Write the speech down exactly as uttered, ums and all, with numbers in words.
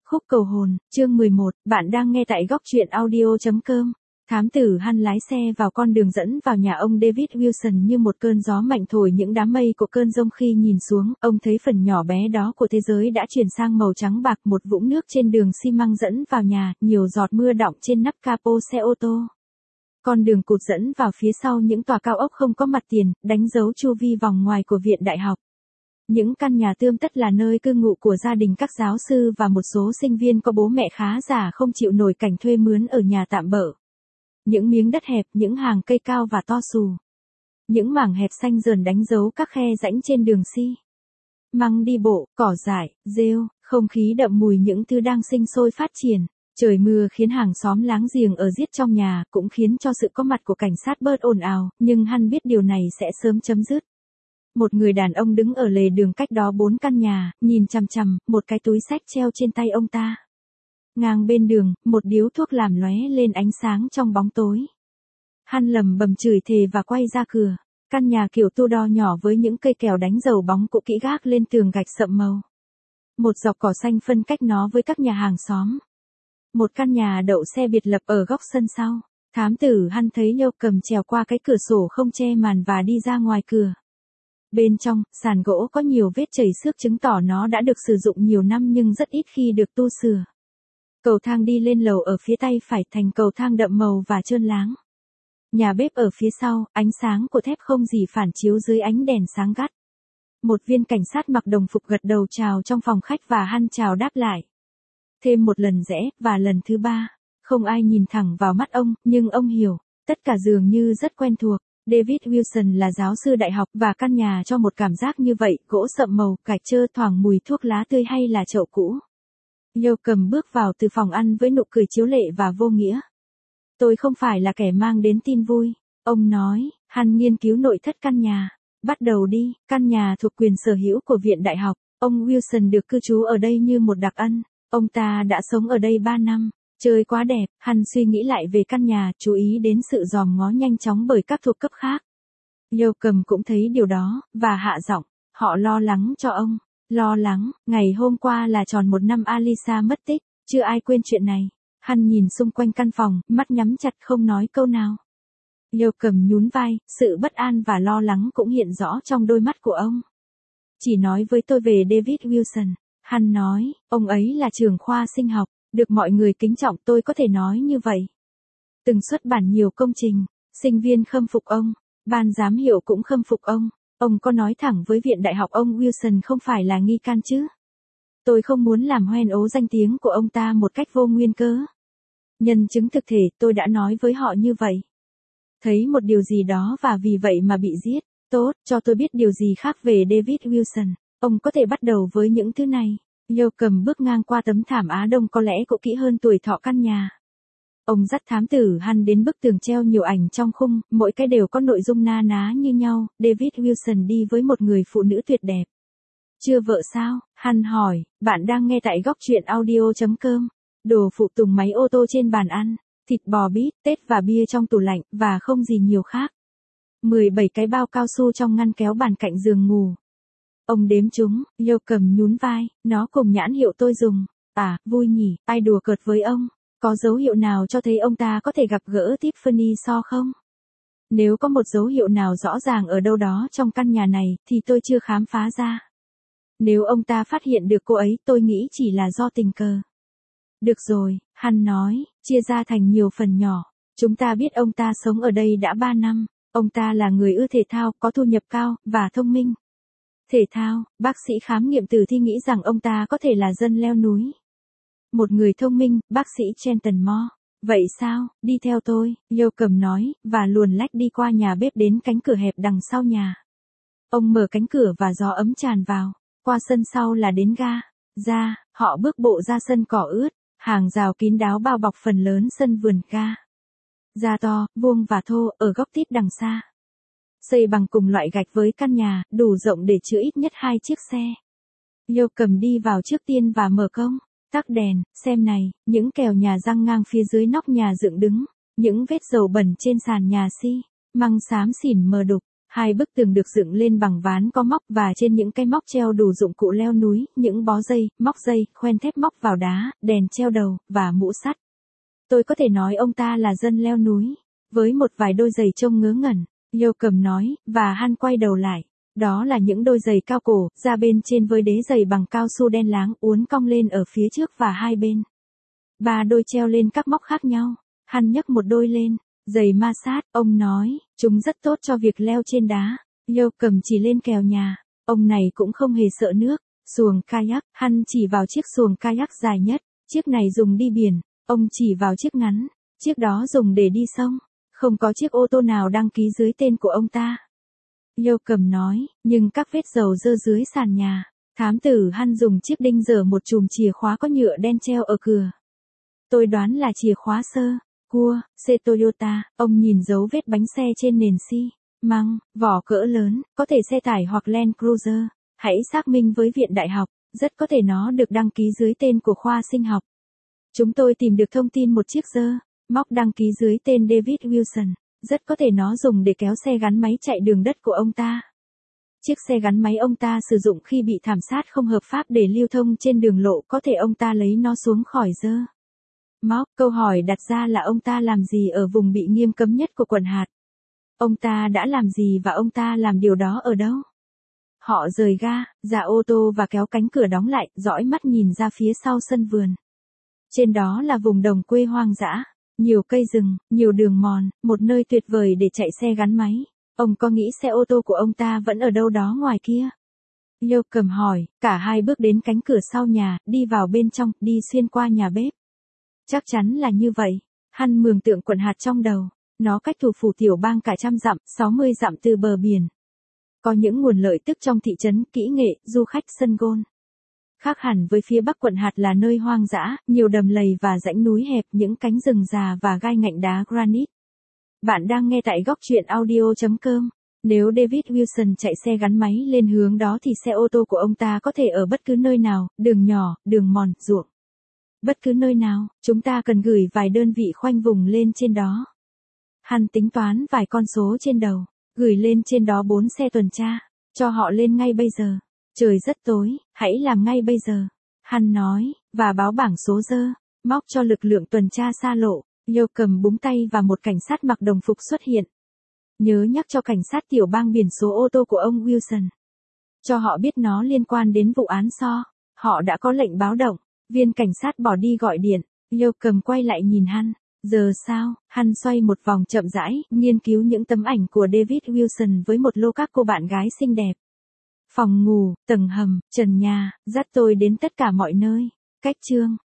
Khúc cầu hồn, chương mười một, bạn đang nghe tại góc truyện audio chấm com. Thám tử Hunt lái xe vào con đường dẫn vào nhà ông David Wilson như một cơn gió mạnh thổi những đám mây của cơn giông. Khi nhìn xuống, ông thấy phần nhỏ bé đó của thế giới đã chuyển sang màu trắng bạc, một vũng nước trên đường xi măng dẫn vào nhà, nhiều giọt mưa đọng trên nắp capo xe ô tô. Con đường cụt dẫn vào phía sau những tòa cao ốc không có mặt tiền, đánh dấu chu vi vòng ngoài của viện đại học. Những căn nhà tươm tất là nơi cư ngụ của gia đình các giáo sư và một số sinh viên có bố mẹ khá già không chịu nổi cảnh thuê mướn ở nhà tạm bợ. Những miếng đất hẹp, những hàng cây cao và to xù. Những mảng hẹp xanh dờn đánh dấu các khe rãnh trên đường xi măng đi bộ, cỏ dại, rêu, không khí đậm mùi những thứ đang sinh sôi phát triển. Trời mưa khiến hàng xóm láng giềng ở giết trong nhà, cũng khiến cho sự có mặt của cảnh sát bớt ồn ào, nhưng Hunt biết điều này sẽ sớm chấm dứt. Một người đàn ông đứng ở lề đường cách đó bốn căn nhà, nhìn chằm chằm, một cái túi xách treo trên tay ông ta. Ngang bên đường, một điếu thuốc làm lóe lên ánh sáng trong bóng tối. Hunt lầm bầm chửi thề và quay ra cửa. Căn nhà kiểu Tudor nhỏ với những cây kèo đánh dầu bóng cũ kỹ gác lên tường gạch sậm màu. Một dọc cỏ xanh phân cách nó với các nhà hàng xóm. Một căn nhà đậu xe biệt lập ở góc sân sau. Thám tử Hunt thấy Nhâu cầm trèo qua cái cửa sổ không che màn và đi ra ngoài cửa. Bên trong, sàn gỗ có nhiều vết chảy xước chứng tỏ nó đã được sử dụng nhiều năm nhưng rất ít khi được tu sửa. Cầu thang đi lên lầu ở phía tay phải thành cầu thang đậm màu và trơn láng. Nhà bếp ở phía sau, ánh sáng của thép không gì phản chiếu dưới ánh đèn sáng gắt. Một viên cảnh sát mặc đồng phục gật đầu chào trong phòng khách và Hunt chào đáp lại. Thêm một lần rẽ, và lần thứ ba. Không ai nhìn thẳng vào mắt ông, nhưng ông hiểu. Tất cả dường như rất quen thuộc. David Wilson là giáo sư đại học và căn nhà cho một cảm giác như vậy, gỗ sậm màu, gạch trơ thoảng mùi thuốc lá tươi hay là chậu cũ. Nhâu cầm bước vào từ phòng ăn với nụ cười chiếu lệ và vô nghĩa. Tôi không phải là kẻ mang đến tin vui, ông nói. Hunt nghiên cứu nội thất căn nhà. Bắt đầu đi, căn nhà thuộc quyền sở hữu của viện đại học. Ông Wilson được cư trú ở đây như một đặc ân. Ông ta đã sống ở đây ba năm. Trời quá đẹp, Hunt suy nghĩ lại về căn nhà, chú ý đến sự dòm ngó nhanh chóng bởi các thuộc cấp khác. Nhâu cầm cũng thấy điều đó, và hạ giọng, họ lo lắng cho ông. Lo lắng, ngày hôm qua là tròn một năm Alisa mất tích, chưa ai quên chuyện này. Hunt nhìn xung quanh căn phòng, mắt nhắm chặt không nói câu nào. Nhâu cầm nhún vai, sự bất an và lo lắng cũng hiện rõ trong đôi mắt của ông. Chỉ nói với tôi về David Wilson, Hunt nói, ông ấy là trưởng khoa sinh học. Được mọi người kính trọng, tôi có thể nói như vậy. Từng xuất bản nhiều công trình, sinh viên khâm phục ông, ban giám hiệu cũng khâm phục ông. Ông có nói thẳng với viện đại học ông Wilson không phải là nghi can chứ? Tôi không muốn làm hoen ố danh tiếng của ông ta một cách vô nguyên cớ. Nhân chứng thực thể, tôi đã nói với họ như vậy. Thấy một điều gì đó và vì vậy mà bị giết. Tốt, cho tôi biết điều gì khác về David Wilson. Ông có thể bắt đầu với những thứ này. Nhâu cầm bước ngang qua tấm thảm Á Đông có lẽ cũ kỹ hơn tuổi thọ căn nhà. Ông dắt thám tử Hunt đến bức tường treo nhiều ảnh trong khung, mỗi cái đều có nội dung na ná như nhau. David Wilson đi với một người phụ nữ tuyệt đẹp. Chưa vợ sao? Hunt hỏi. Bạn đang nghe tại góc truyện audio chấm com. Đồ phụ tùng máy ô tô trên bàn ăn, thịt bò bít, tết và bia trong tủ lạnh, và không gì nhiều khác. mười bảy cái bao cao su trong ngăn kéo bàn cạnh giường ngủ. Ông đếm chúng, Nhâu cầm nhún vai, nó cùng nhãn hiệu tôi dùng. À, vui nhỉ, ai đùa cợt với ông? Có dấu hiệu nào cho thấy ông ta có thể gặp gỡ Tiffany So không? Nếu có một dấu hiệu nào rõ ràng ở đâu đó trong căn nhà này, thì tôi chưa khám phá ra. Nếu ông ta phát hiện được cô ấy, tôi nghĩ chỉ là do tình cờ. Được rồi, Hunt nói, chia ra thành nhiều phần nhỏ. Chúng ta biết ông ta sống ở đây đã ba năm. Ông ta là người ưa thể thao, có thu nhập cao, và thông minh. Thể thao, bác sĩ khám nghiệm tử thi nghĩ rằng ông ta có thể là dân leo núi. Một người thông minh, bác sĩ Trenton Moore. Vậy sao, đi theo tôi, Nhâu cầm nói, và luồn lách đi qua nhà bếp đến cánh cửa hẹp đằng sau nhà. Ông mở cánh cửa và gió ấm tràn vào, qua sân sau là đến ga. Ra, họ bước bộ ra sân cỏ ướt, hàng rào kín đáo bao bọc phần lớn sân vườn ga. Ga to, vuông và thô, ở góc tít đằng xa. Xây bằng cùng loại gạch với căn nhà, đủ rộng để chứa ít nhất hai chiếc xe. Nhâu cầm đi vào trước tiên và mở cổng, tắt đèn, xem này, những kèo nhà răng ngang phía dưới nóc nhà dựng đứng, những vết dầu bẩn trên sàn nhà xi măng xám xỉn mờ đục. Hai bức tường được dựng lên bằng ván có móc và trên những cái móc treo đủ dụng cụ leo núi, những bó dây, móc dây, khoen thép móc vào đá, đèn treo đầu, và mũ sắt. Tôi có thể nói ông ta là dân leo núi, với một vài đôi giày trông ngớ ngẩn, Yoakum nói, và Han quay đầu lại. Đó là những đôi giày cao cổ, ra bên trên với đế giày bằng cao su đen láng uốn cong lên ở phía trước và hai bên. Ba đôi treo lên các móc khác nhau. Han nhấc một đôi lên. Giày ma sát, ông nói, chúng rất tốt cho việc leo trên đá. Yoakum chỉ lên kèo nhà. Ông này cũng không hề sợ nước. Xuồng kayak, Han chỉ vào chiếc xuồng kayak dài nhất. Chiếc này dùng đi biển. Ông chỉ vào chiếc ngắn. Chiếc đó dùng để đi sông. Không có chiếc ô tô nào đăng ký dưới tên của ông ta. Yoakum nói, nhưng các vết dầu dơ dưới sàn nhà. Thám tử Han dùng chiếc đinh giở một chùm chìa khóa có nhựa đen treo ở cửa. Tôi đoán là chìa khóa sơ, cua, xe Toyota. Ông nhìn dấu vết bánh xe trên nền xi măng, vỏ cỡ lớn, có thể xe tải hoặc Land Cruiser. Hãy xác minh với viện đại học, rất có thể nó được đăng ký dưới tên của khoa sinh học. Chúng tôi tìm được thông tin một chiếc dơ móc đăng ký dưới tên David Wilson. Rất có thể nó dùng để kéo xe gắn máy chạy đường đất của ông ta. Chiếc xe gắn máy ông ta sử dụng khi bị thảm sát không hợp pháp để lưu thông trên đường lộ, có thể ông ta lấy nó xuống khỏi dơ móc. Câu hỏi đặt ra là ông ta làm gì ở vùng bị nghiêm cấm nhất của quận hạt? Ông ta đã làm gì và ông ta làm điều đó ở đâu? Họ rời ga, ra ô tô và kéo cánh cửa đóng lại, dõi mắt nhìn ra phía sau sân vườn. Trên đó là vùng đồng quê hoang dã. Nhiều cây rừng, nhiều đường mòn, một nơi tuyệt vời để chạy xe gắn máy. Ông có nghĩ xe ô tô của ông ta vẫn ở đâu đó ngoài kia? Yoakum hỏi, cả hai bước đến cánh cửa sau nhà, đi vào bên trong, đi xuyên qua nhà bếp. Chắc chắn là như vậy. Han mường tượng quận hạt trong đầu. Nó cách thủ phủ tiểu bang cả trăm dặm, sáu mươi dặm từ bờ biển. Có những nguồn lợi tức trong thị trấn, kỹ nghệ, du khách, sân golf. Khác hẳn với phía bắc quận hạt là nơi hoang dã, nhiều đầm lầy và rãnh núi hẹp, những cánh rừng già và gai ngạnh đá granite. Bạn đang nghe tại góc truyện audio chấm com. Nếu David Wilson chạy xe gắn máy lên hướng đó thì xe ô tô của ông ta có thể ở bất cứ nơi nào, đường nhỏ, đường mòn, ruộng. Bất cứ nơi nào, chúng ta cần gửi vài đơn vị khoanh vùng lên trên đó. Han tính toán vài con số trên đầu, gửi lên trên đó bốn xe tuần tra, cho họ lên ngay bây giờ. Trời rất tối, hãy làm ngay bây giờ. Han nói, và báo bảng số dơ móc cho lực lượng tuần tra xa lộ. Yoakum búng tay và một cảnh sát mặc đồng phục xuất hiện. Nhớ nhắc cho cảnh sát tiểu bang biển số ô tô của ông Wilson. Cho họ biết nó liên quan đến vụ án so. Họ đã có lệnh báo động. Viên cảnh sát bỏ đi gọi điện. Yoakum quay lại nhìn Han. Giờ sao? Han xoay một vòng chậm rãi, nghiên cứu những tấm ảnh của David Wilson với một lô các cô bạn gái xinh đẹp. Phòng ngủ, tầng hầm, trần nhà, dắt tôi đến tất cả mọi nơi. Cách chương.